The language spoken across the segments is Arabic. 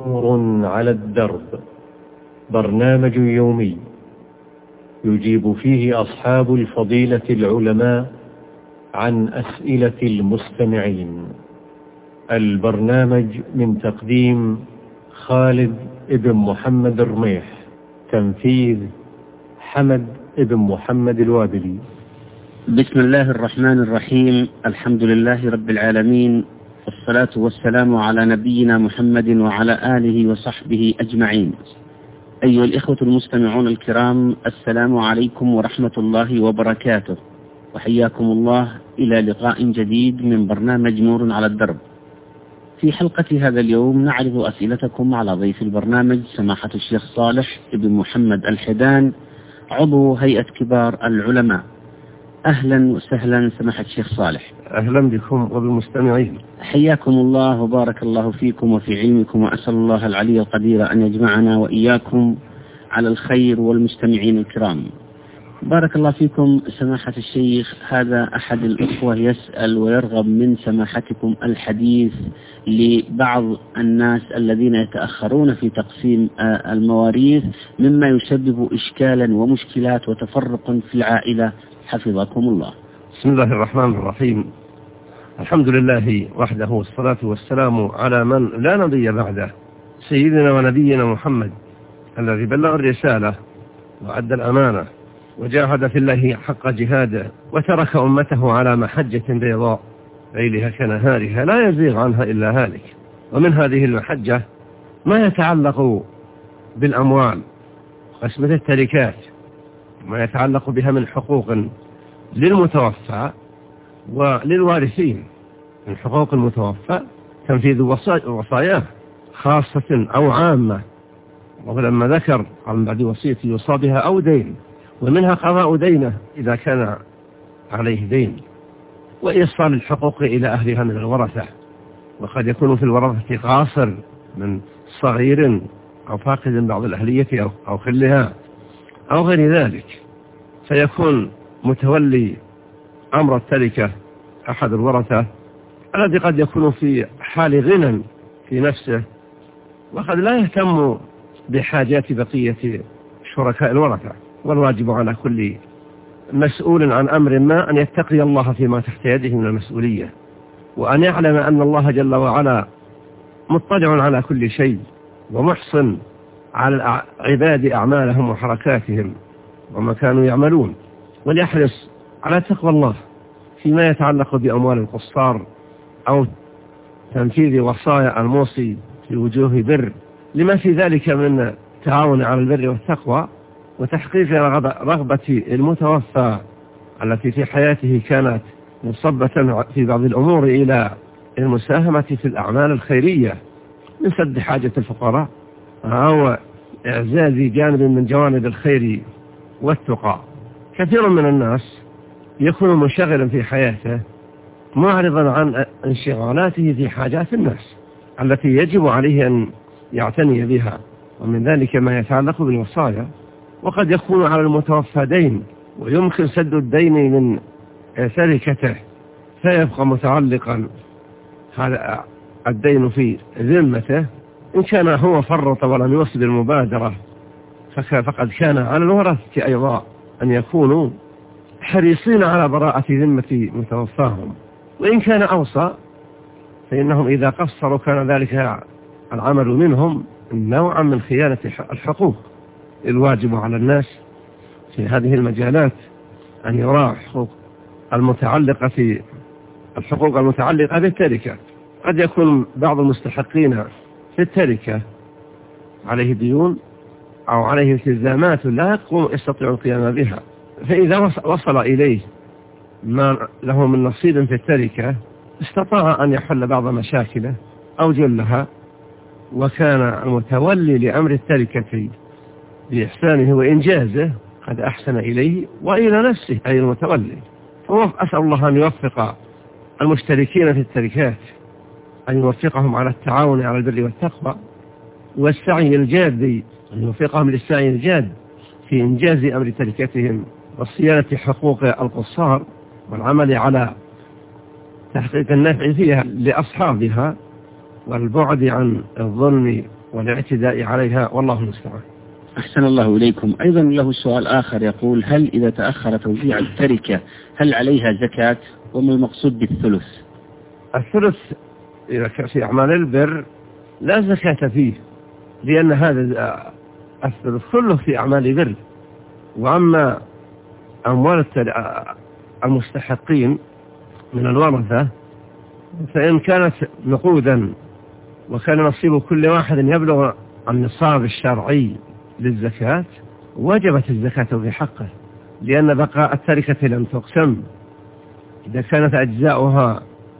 نور على الدرب، برنامج يومي يجيب فيه أصحاب الفضيلة العلماء عن أسئلة المستمعين. البرنامج من تقديم خالد ابن محمد الرميح، تنفيذ حمد ابن محمد الوابلي. بسم الله الرحمن الرحيم. الحمد لله رب العالمين، والصلاة والسلام على نبينا محمد وعلى آله وصحبه أجمعين. أيها الإخوة المستمعون الكرام، السلام عليكم ورحمة الله وبركاته، وحياكم الله إلى لقاء جديد من برنامج نور على الدرب. في حلقة هذا اليوم نعرض أسئلتكم على ضيف البرنامج سماحة الشيخ صالح ابن محمد الحدان، عضو هيئة كبار العلماء. أهلا وسهلا سماحة الشيخ صالح. أهلا بكم وبالمستمعين. حياكم الله وبارك الله فيكم وفي علمكم، وأسأل الله العلي القدير أن يجمعنا وإياكم على الخير والمستمعين الكرام. بارك الله فيكم سماحة الشيخ. هذا أحد الأخوة يسأل ويرغب من سماحتكم الحديث لبعض الناس الذين يتأخرون في تقسيم المواريث، مما يسبب إشكالا ومشكلات وتفرق في العائلة، حفظكم الله. بسم الله الرحمن الرحيم. الحمد لله وحده، والصلاة والسلام على من لا نبي بعده، سيدنا ونبينا محمد الذي بلغ الرسالة وأدى الأمانة وجاهد في الله حق جهاده، وترك أمته على محجة بيضاء ليلها كنهارها لا يزيغ عنها إلا هالك. ومن هذه المحجة ما يتعلق بالأموال، قسمة التركات، ما يتعلق بها من حقوق للمتوفى وللوارثين. من حقوق المتوفى تنفيذ وصاياه خاصة أو عامة، ولما ذكر عن بعد وصية يوصى بها أو دين، ومنها قضاء دينه إذا كان عليه دين، وإيصال الحقوق إلى أهلها من الورثة. وقد يكون في الورثة قاصر من صغير أو فاقد بعض الأهلية أو خلها أو غير ذلك، فيكون متولي أمر التركة أحد الورثة الذي قد يكون في حال غنى في نفسه، وقد لا يهتم بحاجات بقية شركاء الورثة. والواجب على كل مسؤول عن أمر ما أن يتقي الله فيما تحت يده من المسؤولية، وأن يعلم أن الله جل وعلا مطلع على كل شيء، ومحصن على عباد أعمالهم وحركاتهم وما كانوا يعملون، وليحرص على تقوى الله فيما يتعلق بأموال القصار أو تنفيذ وصايا الموصي في وجوه بر، لما في ذلك من تعاون على البر والتقوى، وتحقيق رغبة المتوفى التي في حياته كانت مصبة في بعض الأمور إلى المساهمة في الأعمال الخيرية من سد حاجة الفقراء أو إعزاز جانب من جوانب الخير والتقى. كثير من الناس يكون منشغلا في حياته معرضا عن انشغالاته في حاجات الناس التي يجب عليه أن يعتني بها، ومن ذلك ما يتعلق بالوصايا. وقد يكون على المتوفى دين، ويمكن سد الدين من تركته، فيبقى متعلقا هذا الدين في ذمته. إن كان هو فرط ولم يوصل المبادرة، فقد كان على الورثة أيضا أن يكونوا حريصين على براءة ذمة متوفاهم. وإن كان أوصى فإنهم إذا قصروا كان ذلك العمل منهم نوعا من خيانة الحقوق. الواجب على الناس في هذه المجالات أن يراعوا الحقوق المتعلقة بالتركة. قد يكون بعض المستحقين في التركة عليه ديون أو عليه التزامات لا يستطيع القيام بها، فإذا وصل إليه ما له من نصيب في التركة استطاع أن يحل بعض مشاكله أو جلها، وكان المتولي لأمر التركة بإحسانه وإنجازه قد أحسن إليه وإلى نفسه أي المتولي. أسأل الله أن يوفق المشتركين في التركات، أن يوفقهم على التعاون على البر والتقوى والسعي الجاد، أن يوفقهم للسعي الجاد في إنجاز أمر تركتهم وصيانة حقوق القصار، والعمل على تحقيق النفع فيها لأصحابها، والبعد عن الظلم والاعتداء عليها، والله المستعان. أحسن الله إليكم. أيضا له سؤال آخر يقول: هل إذا تأخر توزيع التركة هل عليها زكاة؟ وما المقصود بالثلث؟ الثلث إذا كان في أعمال البر لا زكاة فيه، لأن هذا الثلث كله في أعمال البر. وأما أموال المستحقين من الورثة فإن كانت نقودا وكان نصيب كل واحد يبلغ النصاب الشرعي للزكاة وجبت الزكاة في حقه، لأن بقاء التركة لم تقسم. إذا كانت أجزاؤها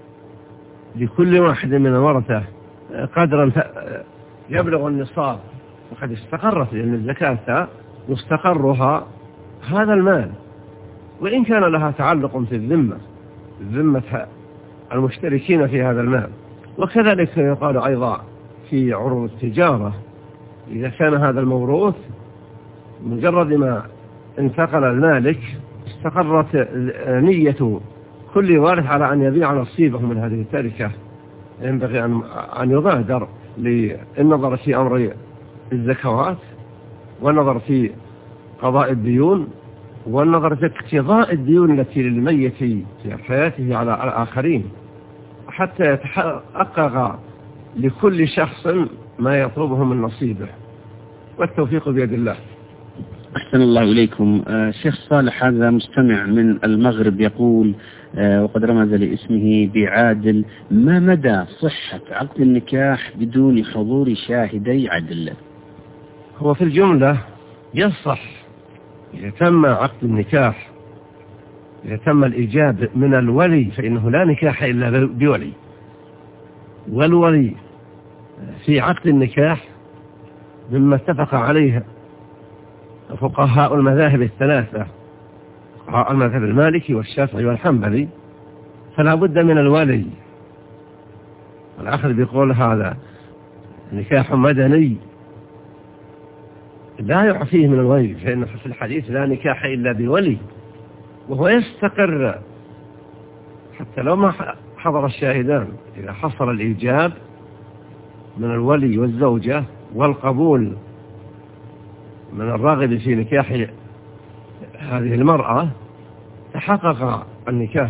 لكل واحد من الورثة قدرا يبلغ النصاب وقد استقرت، لأن الزكاة مستقرها هذا المال، وإن كان لها تعلق في الذمة المشتركين في هذا المال. وكذلك يقال أيضا في عروض التجارة: إذا كان هذا الموروث مجرد ما انتقل المالك استقرت نية كل وارث على أن يبيع نصيبه من هذه التركة، ينبغي أن يبادر للنظر في أمر الزكوات، والنظر في قضاء الديون، والنظر في اقتضاء الديون التي للميت في حياته على الآخرين، حتى يتحقق لكل شخص ما يطلبه من نصيبه، والتوفيق بيد الله. أحسن الله إليكم. شيخ صالح هذا مستمع من المغرب يقول وقد رمز لاسمه بعادل: ما مدى صحة عقد النكاح بدون حضور شاهدي عدل؟ هو في الجملة يصح إذا تم عقد النكاح، إذا تم الإيجاب من الولي، فإنه لا نكاح إلا بولي، والولي في عقد النكاح مما اتفق عليه فقهاء المذاهب الثلاثة، فقهاء المذهب المالكي والشافعي والحنبلي، فلا بد من الولي. والآخر بيقول هذا نكاح مدني لا يعفيه من الولي، فإن في الحديث لا نكاح إلا بولي، وهو يستقر حتى لو ما حضر الشاهدان. إذا حصل الإيجاب من الولي والزوجة والقبول من الراغب في نكاح هذه المرأة تحقق النكاح،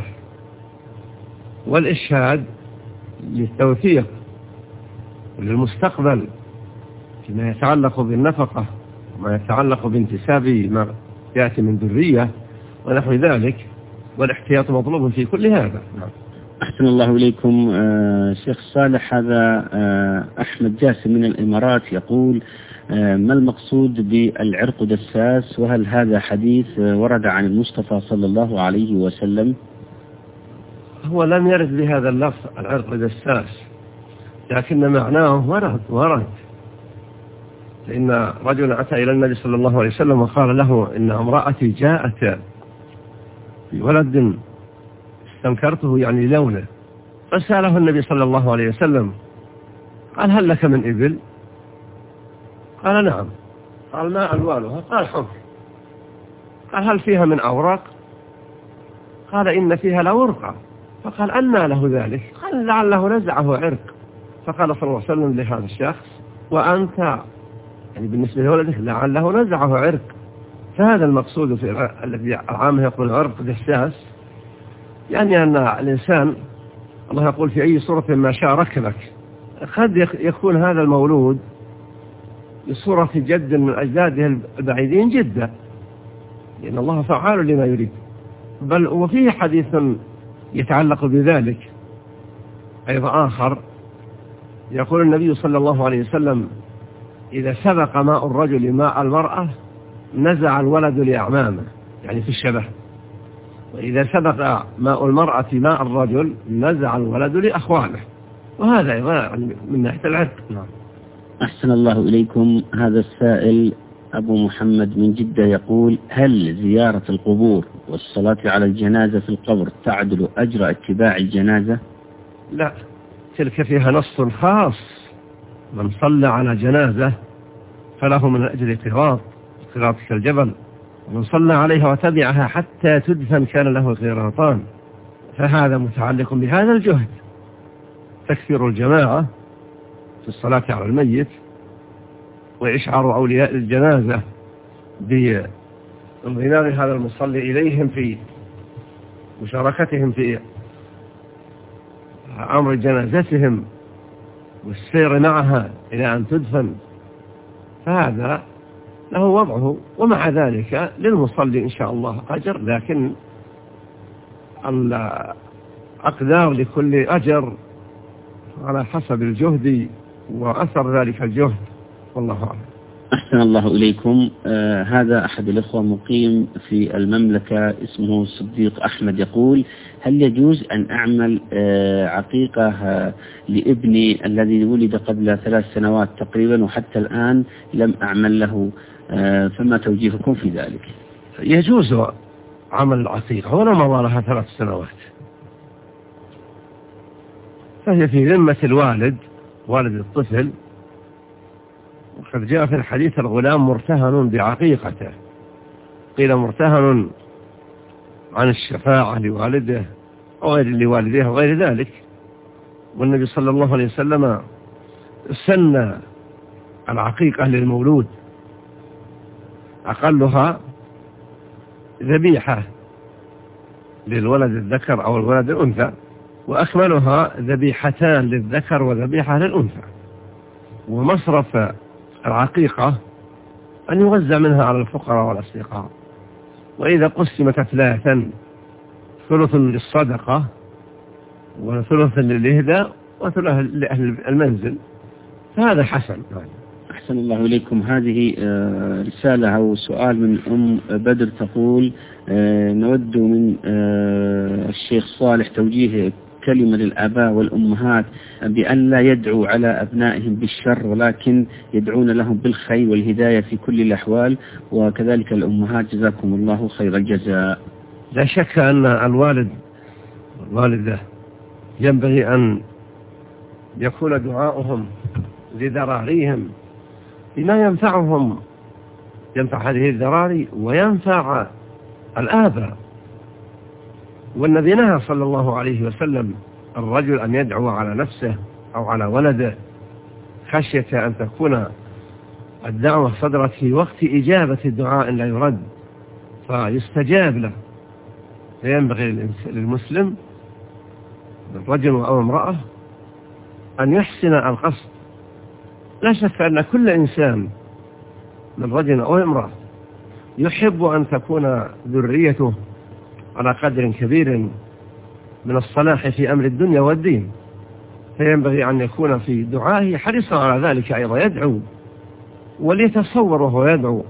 والإشهاد للتوثيق للمستقبل فيما يتعلق بالنفقة وما يتعلق بانتساب ما يأتي من ذرية ونحو ذلك، والاحتياط مطلوب في كل هذا. أحسن الله إليكم. شيخ صالح هذا أحمد جاسم من الإمارات يقول: ما المقصود بالعرق دساس؟ وهل هذا حديث ورد عن المصطفى صلى الله عليه وسلم؟ هو لم يرد بهذا اللفظ العرق دساس، لكن معناه ورد، لأن رجل أتى إلى النبي صلى الله عليه وسلم وقال له: إن امرأتي جاءت بولد استنكرته يعني لونه، فسأله النبي صلى الله عليه وسلم قال: هل لك من إبل؟ قال: نعم. قال: ما ألوانها؟ قال: حمر. قال: هل فيها من أوراق؟ قال: إن فيها لورقة. فقال: أنى له ذلك؟ قال: لعله نزعه عرق. فقال صلى الله عليه وسلم لهذا الشخص: وأنت يعني بالنسبة لولدك لعله نزعه عرق. فهذا المقصود في الذي عامه يقول عرق دساس، يعني أن الإنسان الله يقول في أي صورة ما شاء ركبك. قد يكون هذا المولود بصورة جد من أجداده البعيدين جدا، لأن الله فعال لما يريد. بل وفيه حديث يتعلق بذلك أيضا آخر، يقول النبي صلى الله عليه وسلم: إذا سبق ماء الرجل ماء المرأة نزع الولد لأعمامه، يعني في الشبه، وإذا سبق ماء المرأة ماء الرجل نزع الولد لأخوانه، وهذا أيضا من ناحية العرق. أحسن الله إليكم. هذا السائل أبو محمد من جدة يقول: هل زيارة القبور والصلاة على الجنازة في القبر تعدل أجر اتباع الجنازة؟ لا، تلك فيها نص خاص: من صلى على جنازة فله من أجل قراط كالجبل، ومن صلى عليها وتبعها حتى تدفن كان له قراطان. فهذا متعلق بهذا الجهد، تكثير الجماعة في الصلاة على الميت وإشعار أولياء الجنازة بانضمام هذا المصلي إليهم في مشاركتهم في أمر جنازتهم والسير معها إلى أن تدفن، فهذا له وضعه، ومع ذلك للمصلي إن شاء الله أجر، لكن الأقدار لكل أجر على حسب الجهد وأثر ذلك الجهد، والله أعلم. أحسن الله إليكم. هذا أحد الأخوة مقيم في المملكة اسمه صديق أحمد، يقول: هل يجوز أن أعمل عقيقة لابني الذي ولد قبل 3 سنوات تقريبا وحتى الآن لم أعمل له، فما توجيهكم في ذلك؟ يجوز عمل العقيقة ولو مضى لها 3 سنوات، فهي في ذمة الوالد، والد الطفل، وقد جاء في الحديث: الغلام مرتهن بعقيقته، قيل مرتهن عن الشفاعة لوالده أو غير لوالديه وغير ذلك. والنبي صلى الله عليه وسلم سن العقيقة للمولود، أقلها ذبيحة للولد الذكر أو الولد الأنثى، وأكملها ذبيحتان للذكر وذبيحة للأنثى. ومصرف العقيقة أن يوزع منها على الفقراء والأصدقاء، وإذا قسمت 3 ثلث للصدقة وثلث للإهداء وثلث لأهل المنزل، فهذا حسن. أحسن الله إليكم. هذه رسالة أو سؤال من أم بدر، تقول: نود من الشيخ صالح توجيه كلمة للآباء والأمهات بأن لا يدعوا على أبنائهم بالشر، ولكن يدعون لهم بالخير والهداية في كل الأحوال، وكذلك الأمهات جزاكم الله خير الجزاء. لا شك أن الوالد والوالدة ينبغي أن يكون دعاؤهم لذراريهم بما ينفعهم، ينفع هذه الذراري وينفع الآباء. والنبي نهى صلى الله عليه وسلم الرجل أن يدعو على نفسه أو على ولده خشية أن تكون الدعوة صدرت في وقت إجابة الدعاء لا يرد فيستجاب له. فينبغي للمسلم من رجل أو امرأة أن يحسن القصد. لا شك أن كل إنسان من رجل أو امرأة يحب أن تكون ذريته على قدر كبير من الصلاح في أمر الدنيا والدين، فينبغي أن يكون في دعائه حريصا على ذلك أيضا، يدعو وليتصور وهو يدعو.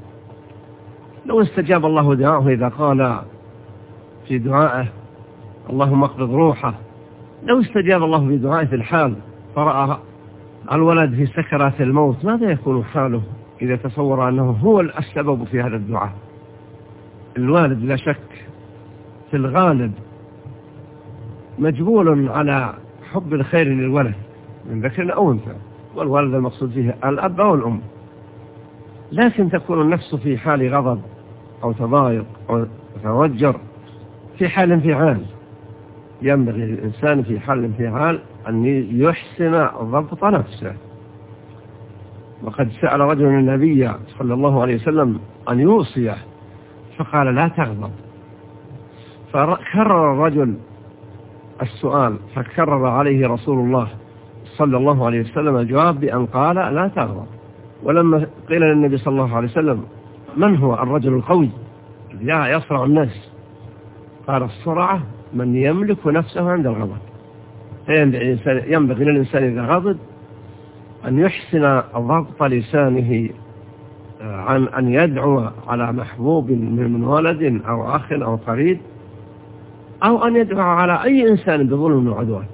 لو استجاب الله دعاه إذا قال في دعائه: اللهم اقبض روحه، لو استجاب الله في دعائه في الحال فرأى الولد في سكرات الموت، ماذا يكون حاله إذا تصور أنه هو السبب في هذا الدعاء؟ الوالد لا شك في الغالب مجبول على حب الخير للولد من ذكر أو أنثى، والوالد المقصود فيه الأب أو الأم، لكن تكون النفس في حال غضب أو تضايق أو توجر في حال انفعال. ينبغي للإنسان في حال الانفعال أن يحسن ضبط نفسه. وقد سأل رجل النبي صلى الله عليه وسلم أن يوصيه فقال: لا تغضب. فكرر الرجل السؤال، فكرر عليه رسول الله صلى الله عليه وسلم الجواب بأن قال: لا تغضب. ولما قيل للنبي صلى الله عليه وسلم: من هو الرجل القوي الذي يصرع الناس؟ قال: الصرعة من يملك نفسه عند الغضب. ينبغي للإنسان إذا غضب أن يحسن ضبط لسانه عن أن يدعو على محبوب من ولد أو أخ أو قريب، أو أن يدعو على أي إنسان بظلم وعدوان،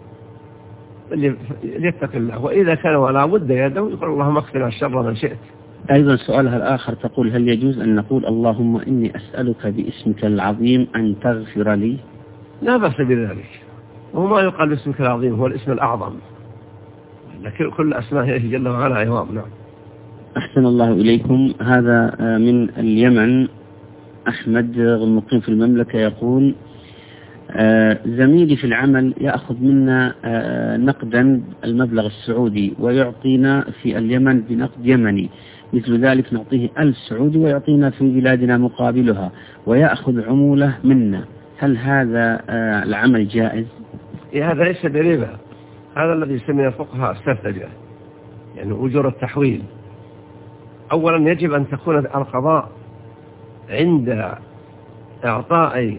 ليتق الله. وإذا كان ولا بد يدعو يقول: اللهم اكفنا الشر من شئت. أيضا سؤالها الآخر تقول: هل يجوز أن نقول اللهم إني أسألك باسمك العظيم أن تغفر لي؟ لا بأس بذلك، وهو ما يقال باسمك العظيم هو الاسم الأعظم، لكن كل أسمائه جل وعلا عظام. نعم. أحسن الله إليكم. هذا من اليمن أحمد المقيم في المملكة، يقول: زميلي في العمل يأخذ منا نقدا المبلغ السعودي ويعطينا في اليمن بنقد يمني، مثل ذلك نعطيه 1000 سعودي ويعطينا في بلادنا مقابلها ويأخذ عمولة منا، هل هذا العمل جائز؟ هذا ليس بربا، هذا الذي يسميه الفقهاء السفجة، يعني أجور التحويل. أولا يجب أن تكون القضاء عند إعطاء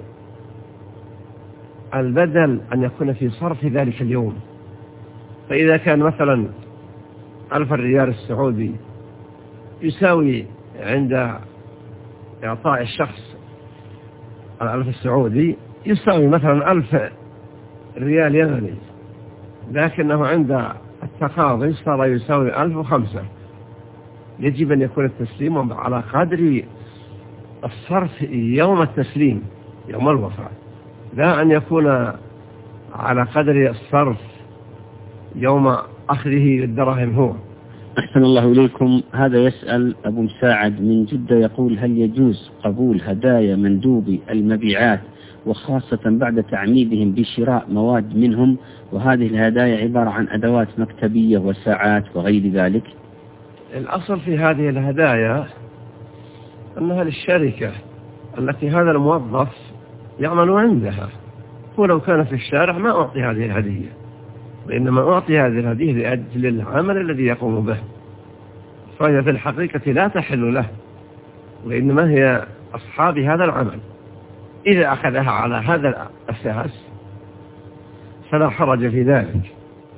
البدل أن يكون في صرف ذلك اليوم. فإذا كان مثلا 1000 ريال السعودي يساوي عند إعطاء الشخص 1000 السعودي يساوي مثلا 1000 ريال يمني، لكنه عند التقاضي صار يساوي 1005. يجب أن يكون التسليم على قدر الصرف يوم التسليم يوم الوفاة، لا أن يكون على قدر الصرف يوم أخذه للدراهم هو. أحسن الله إليكم. هذا يسأل أبو مساعد من جدة، يقول هل يجوز قبول هدايا مندوبي المبيعات وخاصة بعد تعميدهم بشراء مواد منهم، وهذه الهدايا عبارة عن أدوات مكتبية وساعات وغير ذلك؟ الأصل في هذه الهدايا أنها للشركة التي هذا الموظف يعمل عندها، ولو كان في الشارع ما أعطي هذه الهدية، وإنما أعطي هذه الهدية لأجل العمل الذي يقوم به، فهي في الحقيقة لا تحل له، وإنما هي أصحاب هذا العمل. إذا أخذها على هذا الأساس فلا حرج في ذلك،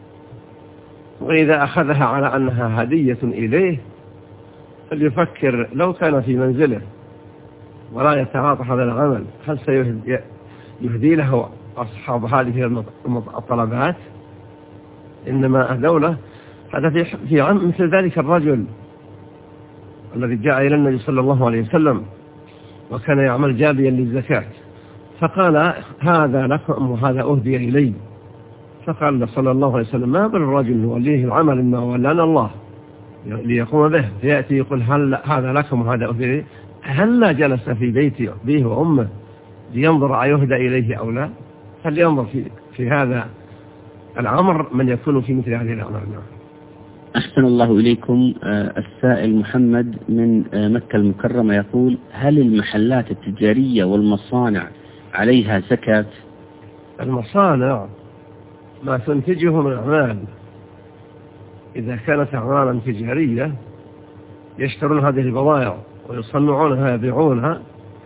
وإذا أخذها على أنها هدية إليه فليفكر لو كان في منزله ولا يتعاطى هذا العمل هل سيهدي له أصحاب هذه الطلبات؟ إنما الدولة هذا في مثل ذلك الرجل الذي جاء إلى النبي صلى الله عليه وسلم وكان يعمل جابيا للزكاة، فقال هذا لكم وهذا أهدي إلي، فقال صلى الله عليه وسلم ما بالرجل نوليه العمل ما ولانا الله ليقوم به، فيأتي يقول هل هذا لكم وهذا أهدي إلي، هل جلس في بيت أبيه وأمه لينظر أيهدى إليه أو لا؟ فلينظر في هذا الأمر من يكون في مثل هذه الأمر. أحسن الله إليكم. السائل محمد من مكة المكرمة يقول هل المحلات التجارية والمصانع عليها زكاة؟ المصانع ما تنتجه من أعمال، إذا كانت أعمالا تجارية يشترون هذه البضائع ويصنعونها ويبيعونها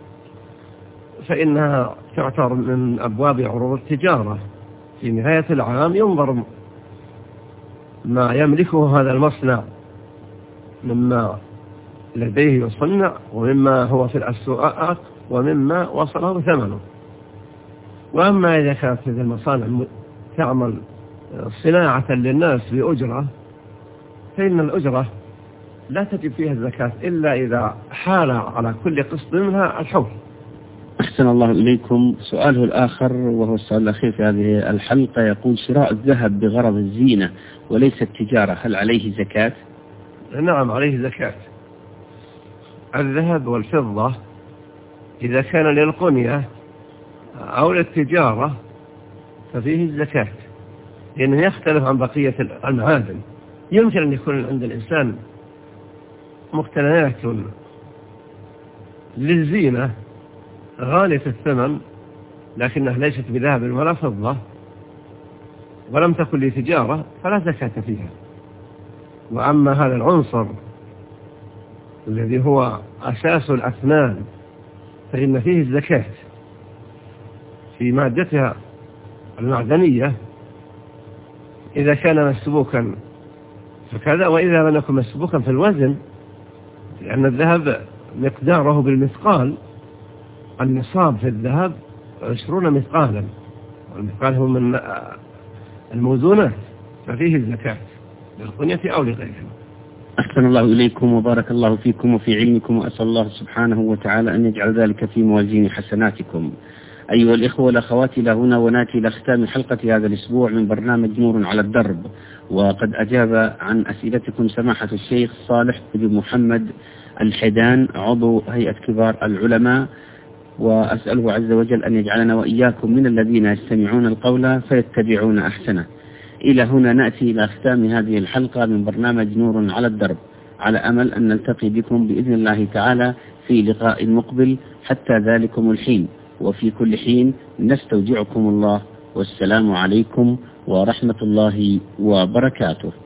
فإنها تعتبر من أبواب عروض التجارة. في نهاية العام ينظر ما يملكه هذا المصنع مما لديه يصنع ومما هو في الأسواق ومما وصله ثمنه. وأما إذا كانت هذه المصانع تعمل صناعة للناس بأجرة فإن الأجرة لا تجب فيها الزكاة إلا إذا حال على كل قسط منها الحول. أحسن الله إليكم. سؤاله الآخر وهو السؤال الأخير في هذه الحلقة يقول شراء الذهب بغرض الزينة وليس التجارة هل عليه زكاة؟ نعم عليه زكاة. الذهب والفضة إذا كان للقنية أو للتجارة ففيه الزكاة، لأنه يختلف عن بقية المعادن. يمكن أن يكون عند الإنسان مقتنيات للزينة غالية الثمن لكنها ليست بذهب ولا فضة ولم تكن لتجارة فلا زكاة فيها. وأما هذا العنصر الذي هو أساس الأثمان فإن فيه الزكاة في مادتها المعدنية إذا كان مسبوكا فكذا، وإذا لم يكن مسبوكا في الوزن، لأن الذهب مقداره بالمثقال. النصاب في الذهب 20 مثقالا، والمثقال هو من الموزونات، ففيه الزكاة للقنية أو لغيرها. أحسن الله إليكم وبارك الله فيكم وفي علمكم، وأسأل الله سبحانه وتعالى أن يجعل ذلك في موازين حسناتكم. أيها الإخوة والأخوات، إلى هنا ونأتي إلى ختام حلقة هذا الأسبوع من برنامج نور على الدرب، وقد أجاب عن أسئلتكم سماحة الشيخ صالح بن محمد الحيدان عضو هيئة كبار العلماء، وأسأله عز وجل أن يجعلنا وإياكم من الذين يستمعون القول فيتبعون أحسنه. إلى هنا نأتي إلى ختام هذه الحلقة من برنامج نور على الدرب. على أمل أن نلتقي بكم بإذن الله تعالى في لقاء مقبل. حتى ذلكم الحين وفي كل حين نستودعكم الله، والسلام عليكم ورحمة الله وبركاته.